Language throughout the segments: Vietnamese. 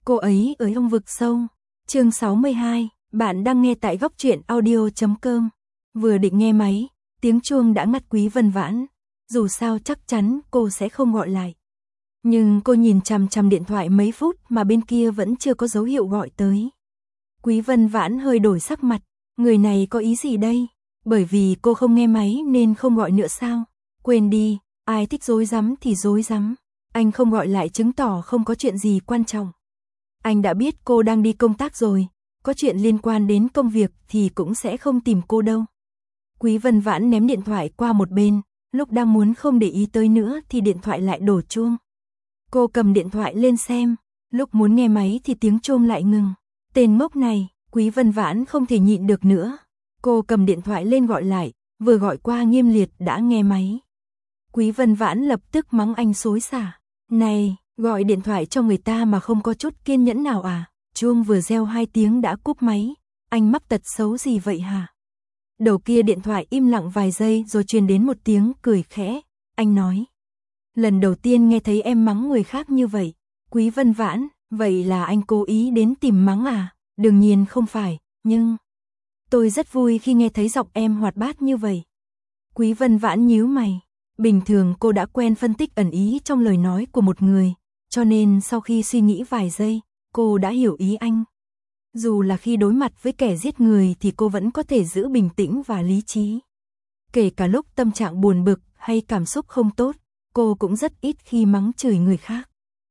Cô ấy ở trong vực sâu. Chương 62, bạn đang nghe tại góc truyện audio.com. Vừa định nghe máy, tiếng chuông đã ngắt Quý Vân Vãn. Dù sao chắc chắn cô sẽ không gọi lại. Nhưng cô nhìn chằm chằm điện thoại mấy phút mà bên kia vẫn chưa có dấu hiệu gọi tới. Quý Vân Vãn hơi đổi sắc mặt, người này có ý gì đây? Bởi vì cô không nghe máy nên không gọi nữa sao? Quên đi, ai thích rối rắm thì rối rắm. Anh không gọi lại chứng tỏ không có chuyện gì quan trọng. Anh đã biết cô đang đi công tác rồi, có chuyện liên quan đến công việc thì cũng sẽ không tìm cô đâu. Quý Vân Vãn ném điện thoại qua một bên, lúc đang muốn không để ý tới nữa thì điện thoại lại đổ chuông. Cô cầm điện thoại lên xem, lúc muốn nghe máy thì tiếng chuông lại ngừng. Tên ngốc này, Quý Vân Vãn không thể nhịn được nữa. Cô cầm điện thoại lên gọi lại, vừa gọi qua Nghiêm Liệt đã nghe máy. Quý Vân Vãn lập tức mắng anh xối xả. Này, gọi điện thoại cho người ta mà không có chút kiên nhẫn nào à? Chuông vừa reo 2 tiếng đã cúp máy. Anh mắc tật xấu gì vậy hả? Đầu kia điện thoại im lặng vài giây rồi truyền đến một tiếng cười khẽ. Anh nói. Lần đầu tiên nghe thấy em mắng người khác như vậy. Quý Vân Vãn, vậy là anh cố ý đến tìm mắng à? Đương nhiên không phải, nhưng... Tôi rất vui khi nghe thấy giọng em hoạt bát như vậy. Quý Vân Vãn nhíu mày. Bình thường cô đã quen phân tích ẩn ý trong lời nói của một người, cho nên sau khi suy nghĩ vài giây, cô đã hiểu ý anh. Dù là khi đối mặt với kẻ giết người thì cô vẫn có thể giữ bình tĩnh và lý trí. Kể cả lúc tâm trạng buồn bực hay cảm xúc không tốt, cô cũng rất ít khi mắng chửi người khác.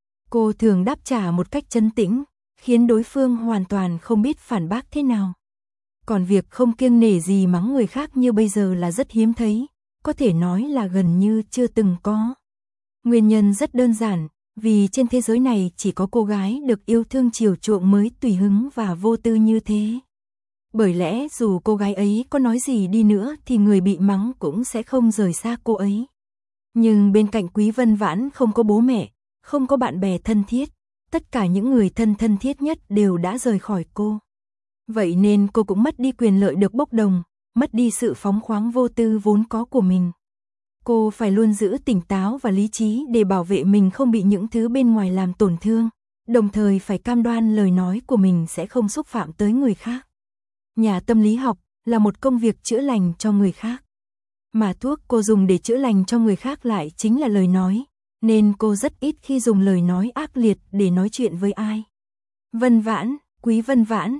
Cô thường đáp trả một cách trấn tĩnh, khiến đối phương hoàn toàn không biết phản bác thế nào. Còn việc không kiêng nể gì mắng người khác như bây giờ là rất hiếm thấy, có thể nói là gần như chưa từng có. Nguyên nhân rất đơn giản, vì trên thế giới này chỉ có cô gái được yêu thương chiều chuộng mới tùy hứng và vô tư như thế. Bởi lẽ dù cô gái ấy có nói gì đi nữa thì người bị mắng cũng sẽ không rời xa cô ấy. Nhưng bên cạnh Quý Vân Vãn không có bố mẹ, không có bạn bè thân thiết, tất cả những người thân thiết nhất đều đã rời khỏi cô. Vậy nên cô cũng mất đi quyền lợi được bốc đồng, mất đi sự phóng khoáng vô tư vốn có của mình. Cô phải luôn giữ tỉnh táo và lý trí để bảo vệ mình không bị những thứ bên ngoài làm tổn thương, đồng thời phải cam đoan lời nói của mình sẽ không xúc phạm tới người khác. Nhà tâm lý học là một công việc chữa lành cho người khác. Mà thuốc cô dùng để chữa lành cho người khác lại chính là lời nói, nên cô rất ít khi dùng lời nói ác liệt để nói chuyện với ai. Vân Vãn, Quý Vân Vãn,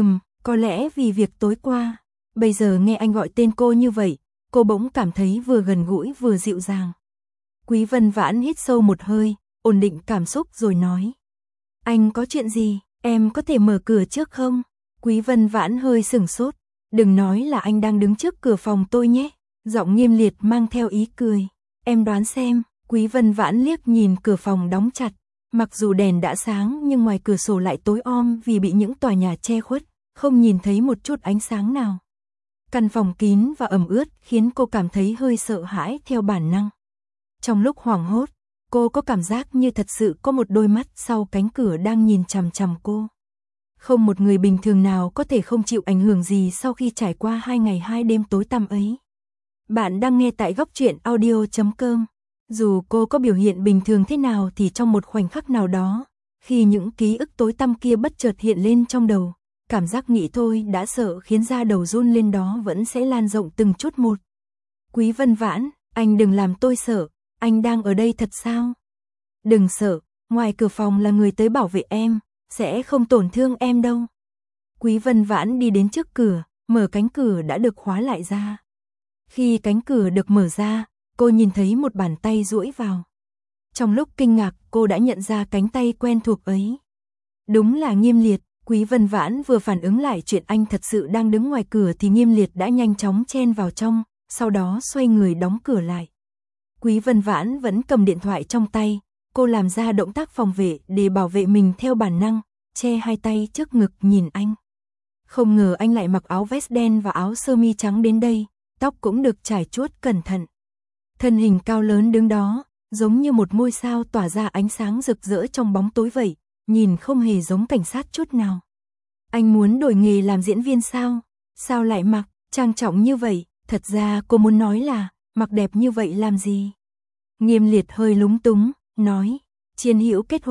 có lẽ vì việc tối qua. Bây giờ nghe anh gọi tên cô như vậy, cô bỗng cảm thấy vừa gần gũi vừa dịu dàng. Quý Vân Vãn hít sâu một hơi, ổn định cảm xúc rồi nói. Anh có chuyện gì, em có thể mở cửa trước không? Quý Vân Vãn hơi sửng sốt. Đừng nói là anh đang đứng trước cửa phòng tôi nhé. Giọng Nghiêm Liệt mang theo ý cười. Em đoán xem. Quý Vân Vãn liếc nhìn cửa phòng đóng chặt. Mặc dù đèn đã sáng nhưng ngoài cửa sổ lại tối om vì bị những tòa nhà che khuất, không nhìn thấy một chút ánh sáng nào. Căn phòng kín và ẩm ướt khiến cô cảm thấy hơi sợ hãi theo bản năng. Trong lúc hoảng hốt, cô có cảm giác như thật sự có một đôi mắt sau cánh cửa đang nhìn chằm chằm cô. Không một người bình thường nào có thể không chịu ảnh hưởng gì sau khi trải qua 2 ngày 2 đêm tối tăm ấy. Bạn đang nghe tại góc truyện audio.com. Dù cô có biểu hiện bình thường thế nào thì trong một khoảnh khắc nào đó, khi những ký ức tối tăm kia bất chợt hiện lên trong đầu, cảm giác nghĩ thôi đã sợ khiến da đầu run lên đó vẫn sẽ lan rộng từng chút một. Quý Vân Vãn, anh đừng làm tôi sợ, anh đang ở đây thật sao? Đừng sợ, ngoài cửa phòng là người tới bảo vệ em, sẽ không tổn thương em đâu. Quý Vân Vãn đi đến trước cửa, mở cánh cửa đã được khóa lại ra. Khi cánh cửa được mở ra, cô nhìn thấy một bàn tay duỗi vào. Trong lúc kinh ngạc, cô đã nhận ra cánh tay quen thuộc ấy. Đúng là Nghiêm Liệt. Quý Vân Vãn vừa phản ứng lại chuyện anh thật sự đang đứng ngoài cửa thì Nghiêm Liệt đã nhanh chóng chen vào trong, sau đó xoay người đóng cửa lại. Quý Vân Vãn vẫn cầm điện thoại trong tay, cô làm ra động tác phòng vệ để bảo vệ mình theo bản năng, che hai tay trước ngực nhìn anh. Không ngờ anh lại mặc áo vest đen và áo sơ mi trắng đến đây, tóc cũng được trải chuốt cẩn thận. Thân hình cao lớn đứng đó, giống như một ngôi sao tỏa ra ánh sáng rực rỡ trong bóng tối vậy. Nhìn không hề giống cảnh sát chút nào. Anh muốn đổi nghề làm diễn viên sao? Sao lại mặc trang trọng như vậy? Thật ra cô muốn nói là mặc đẹp như vậy làm gì? Nghiêm Liệt hơi lúng túng, nói, Chiên Hữu kết hôn,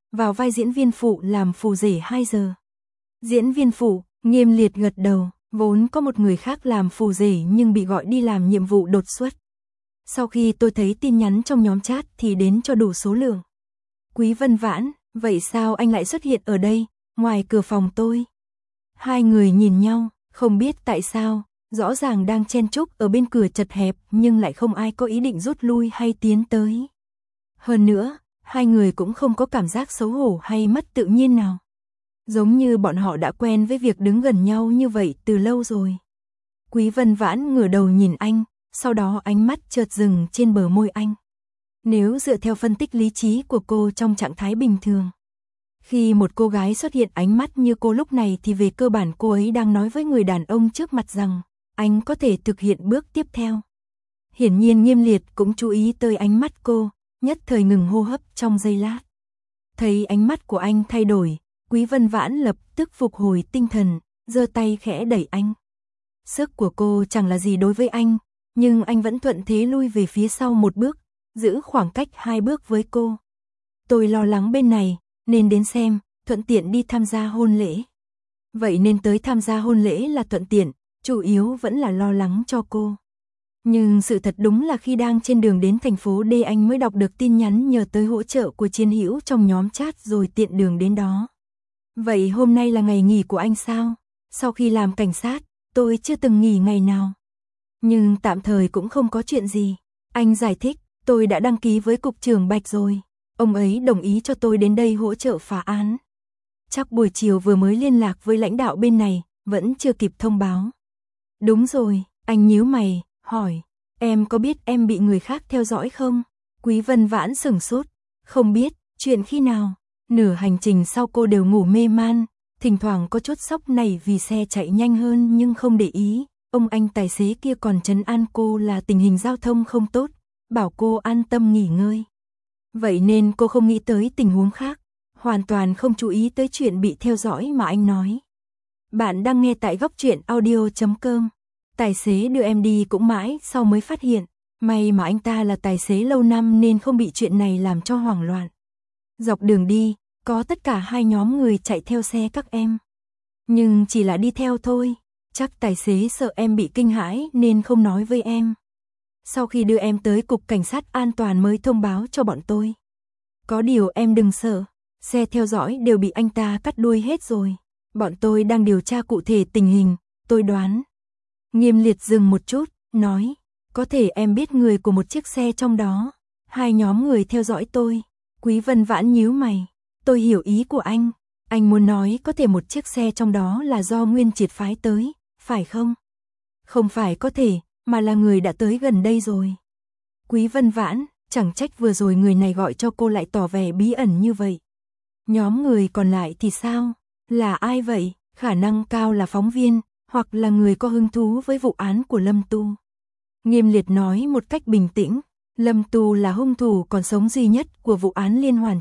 vào vai diễn viên phụ làm phù rể 2 giờ. Diễn viên phụ, Nghiêm Liệt gật đầu, vốn có một người khác làm phù rể nhưng bị gọi đi làm nhiệm vụ đột xuất. Sau khi tôi thấy tin nhắn trong nhóm chat thì đến cho đủ số lượng. Quý Vân Vãn, vậy sao anh lại xuất hiện ở đây, ngoài cửa phòng tôi? Hai người nhìn nhau, không biết tại sao, rõ ràng đang chen chúc ở bên cửa chật hẹp nhưng lại không ai có ý định rút lui hay tiến tới. Hơn nữa, hai người cũng không có cảm giác xấu hổ hay mất tự nhiên nào. Giống như bọn họ đã quen với việc đứng gần nhau như vậy từ lâu rồi. Quý Vân Vãn ngửa đầu nhìn anh, sau đó ánh mắt chợt dừng trên bờ môi anh. Nếu dựa theo phân tích lý trí của cô trong trạng thái bình thường, khi một cô gái xuất hiện ánh mắt như cô lúc này thì về cơ bản cô ấy đang nói với người đàn ông trước mặt rằng anh có thể thực hiện bước tiếp theo. Hiển nhiên Nghiêm Liệt cũng chú ý tới ánh mắt cô, nhất thời ngừng hô hấp trong giây lát. Thấy ánh mắt của anh thay đổi, Quý Vân Vãn lập tức phục hồi tinh thần, giơ tay khẽ đẩy anh. Sức của cô chẳng là gì đối với anh, nhưng anh vẫn thuận thế lui về phía sau một bước, giữ khoảng cách 2 bước với cô. Tôi lo lắng bên này, nên đến xem, thuận tiện đi tham gia hôn lễ. Vậy nên tới tham gia hôn lễ là thuận tiện, chủ yếu vẫn là lo lắng cho cô. Nhưng sự thật đúng là khi đang trên đường đến thành phố D anh mới đọc được tin nhắn nhờ tới hỗ trợ của Chiến Hữu trong nhóm chat rồi tiện đường đến đó. Vậy hôm nay là ngày nghỉ của anh sao? Sau khi làm cảnh sát, tôi chưa từng nghỉ ngày nào. Nhưng tạm thời cũng không có chuyện gì. Anh giải thích, tôi đã đăng ký với cục trưởng Bạch rồi. Ông ấy đồng ý cho tôi đến đây hỗ trợ phá án. Chắc buổi chiều vừa mới liên lạc với lãnh đạo bên này, vẫn chưa kịp thông báo. Đúng rồi, anh nhíu mày, hỏi, em có biết em bị người khác theo dõi không? Quý Vân Vãn sửng sốt, không biết, chuyện khi nào? Nửa hành trình sau cô đều ngủ mê man, thỉnh thoảng có chút sốc này vì xe chạy nhanh hơn nhưng không để ý. Ông anh tài xế kia còn trấn an cô là tình hình giao thông không tốt, bảo cô an tâm nghỉ ngơi. Vậy nên cô không nghĩ tới tình huống khác, hoàn toàn không chú ý tới chuyện bị theo dõi mà anh nói. Bạn đang nghe tại góc truyện audio.com. Tài xế đưa em đi cũng mãi sau mới phát hiện, may mà anh ta là tài xế lâu năm nên không bị chuyện này làm cho hoảng loạn. Dọc đường đi, có tất cả 2 nhóm người chạy theo xe các em. Nhưng chỉ là đi theo thôi, chắc tài xế sợ em bị kinh hãi nên không nói với em. Sau khi đưa em tới cục cảnh sát an toàn mới thông báo cho bọn tôi. Có điều em đừng sợ, xe theo dõi đều bị anh ta cắt đuôi hết rồi. Bọn tôi đang điều tra cụ thể tình hình, tôi đoán. Nghiêm Liệt dừng một chút, nói, có thể em biết người của một chiếc xe trong đó. 2 nhóm người theo dõi tôi. Quý Vân Vãn nhíu mày, tôi hiểu ý của anh muốn nói có thể một chiếc xe trong đó là do Nguyên Triệt phái tới, phải không? Không phải có thể, mà là người đã tới gần đây rồi. Quý Vân Vãn, chẳng trách vừa rồi người này gọi cho cô lại tỏ vẻ bí ẩn như vậy. Nhóm người còn lại thì sao? Là ai vậy? Khả năng cao là phóng viên, hoặc là người có hứng thú với vụ án của Lâm Tu. Nghiêm Liệt nói một cách bình tĩnh, Lâm Tu là hung thủ còn sống duy nhất của vụ án liên hoàn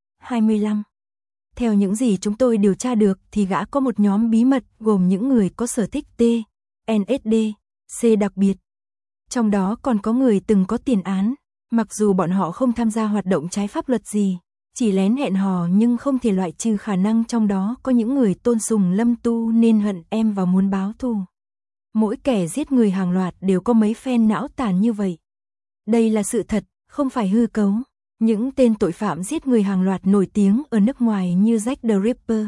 9/25. Theo những gì chúng tôi điều tra được thì gã có một nhóm bí mật gồm những người có sở thích T, NSD, C đặc biệt. Trong đó còn có người từng có tiền án, mặc dù bọn họ không tham gia hoạt động trái pháp luật gì, chỉ lén hẹn hò nhưng không thể loại trừ khả năng trong đó có những người tôn sùng Lâm Tu nên hận em và muốn báo thù. Mỗi kẻ giết người hàng loạt đều có mấy phen não tàn như vậy. Đây là sự thật, không phải hư cấu. Những tên tội phạm giết người hàng loạt nổi tiếng ở nước ngoài như Jack the Ripper.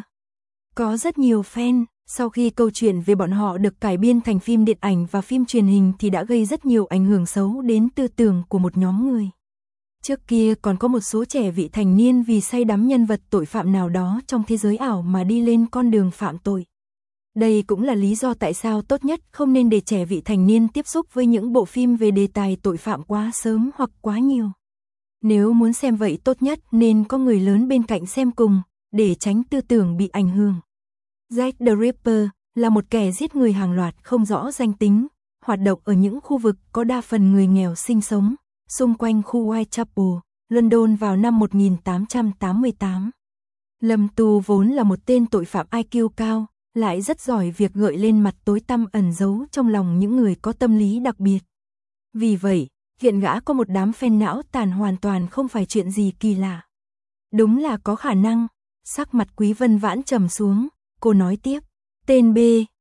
Có rất nhiều fan, sau khi câu chuyện về bọn họ được cải biên thành phim điện ảnh và phim truyền hình thì đã gây rất nhiều ảnh hưởng xấu đến tư tưởng của một nhóm người. Trước kia còn có một số trẻ vị thành niên vì say đắm nhân vật tội phạm nào đó trong thế giới ảo mà đi lên con đường phạm tội. Đây cũng là lý do tại sao tốt nhất không nên để trẻ vị thành niên tiếp xúc với những bộ phim về đề tài tội phạm quá sớm hoặc quá nhiều. Nếu muốn xem vậy tốt nhất nên có người lớn bên cạnh xem cùng, để tránh tư tưởng bị ảnh hưởng. Jack the Ripper là một kẻ giết người hàng loạt không rõ danh tính, hoạt động ở những khu vực có đa phần người nghèo sinh sống, xung quanh khu Whitechapel, London vào năm 1888. Lâm Tu vốn là một tên tội phạm IQ cao, lại rất giỏi việc gợi lên mặt tối tăm ẩn giấu trong lòng những người có tâm lý đặc biệt. Vì vậy, hiện gã có một đám fan não tàn hoàn toàn không phải chuyện gì kỳ lạ. Đúng là có khả năng. Sắc mặt Quý Vân Vãn trầm xuống, cô nói tiếp. Tên B,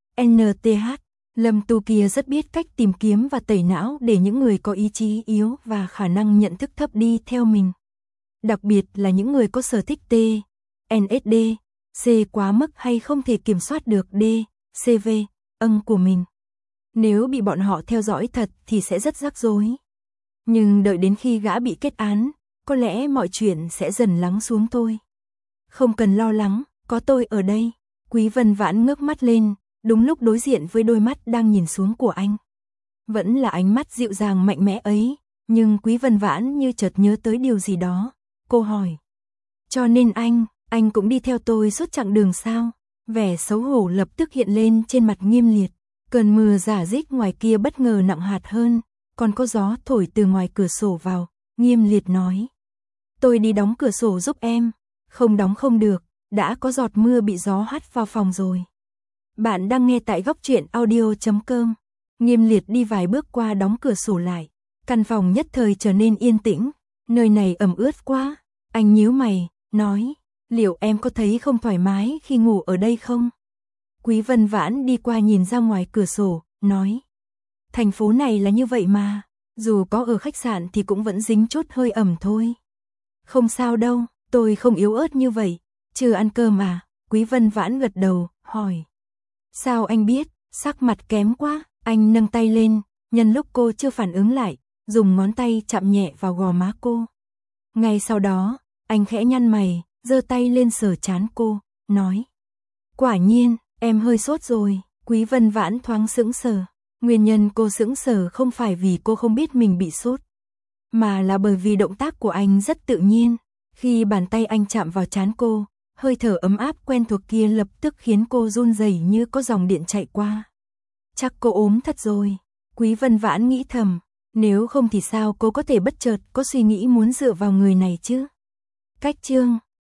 NTH, Lâm Tu kia rất biết cách tìm kiếm và tẩy não để những người có ý chí yếu và khả năng nhận thức thấp đi theo mình. Đặc biệt là những người có sở thích T, NSD, C quá mức hay không thể kiểm soát được D, CV, của mình. Nếu bị bọn họ theo dõi thật thì sẽ rất rắc rối. Nhưng đợi đến khi gã bị kết án, có lẽ mọi chuyện sẽ dần lắng xuống thôi. Không cần lo lắng, có tôi ở đây. Quý Vân Vãn ngước mắt lên, đúng lúc đối diện với đôi mắt đang nhìn xuống của anh. Vẫn là ánh mắt dịu dàng mạnh mẽ ấy, nhưng Quý Vân Vãn như chợt nhớ tới điều gì đó. Cô hỏi. Cho nên anh cũng đi theo tôi suốt chặng đường sao? Vẻ xấu hổ lập tức hiện lên trên mặt Nghiêm Liệt. Cơn mưa rả rích ngoài kia bất ngờ nặng hạt hơn, còn có gió thổi từ ngoài cửa sổ vào. Nghiêm Liệt nói. Tôi đi đóng cửa sổ giúp em. Không đóng không được, đã có giọt mưa bị gió hắt vào phòng rồi. Bạn đang nghe tại góc truyện audio.com. Nghiêm Liệt đi vài bước qua đóng cửa sổ lại. Căn phòng nhất thời trở nên yên tĩnh. Nơi này ẩm ướt quá. Anh nhíu mày, nói. Liệu em có thấy không thoải mái khi ngủ ở đây không? Quý Vân Vãn đi qua nhìn ra ngoài cửa sổ, nói. Thành phố này là như vậy mà. Dù có ở khách sạn thì cũng vẫn dính chút hơi ẩm thôi. Không sao đâu, tôi không yếu ớt như vậy. Chưa ăn cơm à? Quý Vân Vãn gật đầu, hỏi. Sao anh biết? Sắc mặt kém quá. Anh nâng tay lên, nhân lúc cô chưa phản ứng lại, dùng ngón tay chạm nhẹ vào gò má cô. Ngay sau đó, anh khẽ nhăn mày, giơ tay lên sờ trán cô, nói. Quả nhiên, em hơi sốt rồi. Quý Vân Vãn thoáng sững sờ. Nguyên nhân cô sững sờ không phải vì cô không biết mình bị sốt, mà là bởi vì động tác của anh rất tự nhiên. Khi bàn tay anh chạm vào trán cô, hơi thở ấm áp quen thuộc kia lập tức khiến cô run rẩy như có dòng điện chạy qua. Chắc cô ốm thật rồi. Quý Vân Vãn nghĩ thầm, nếu không thì sao cô có thể bất chợt có suy nghĩ muốn dựa vào người này chứ? Cách chương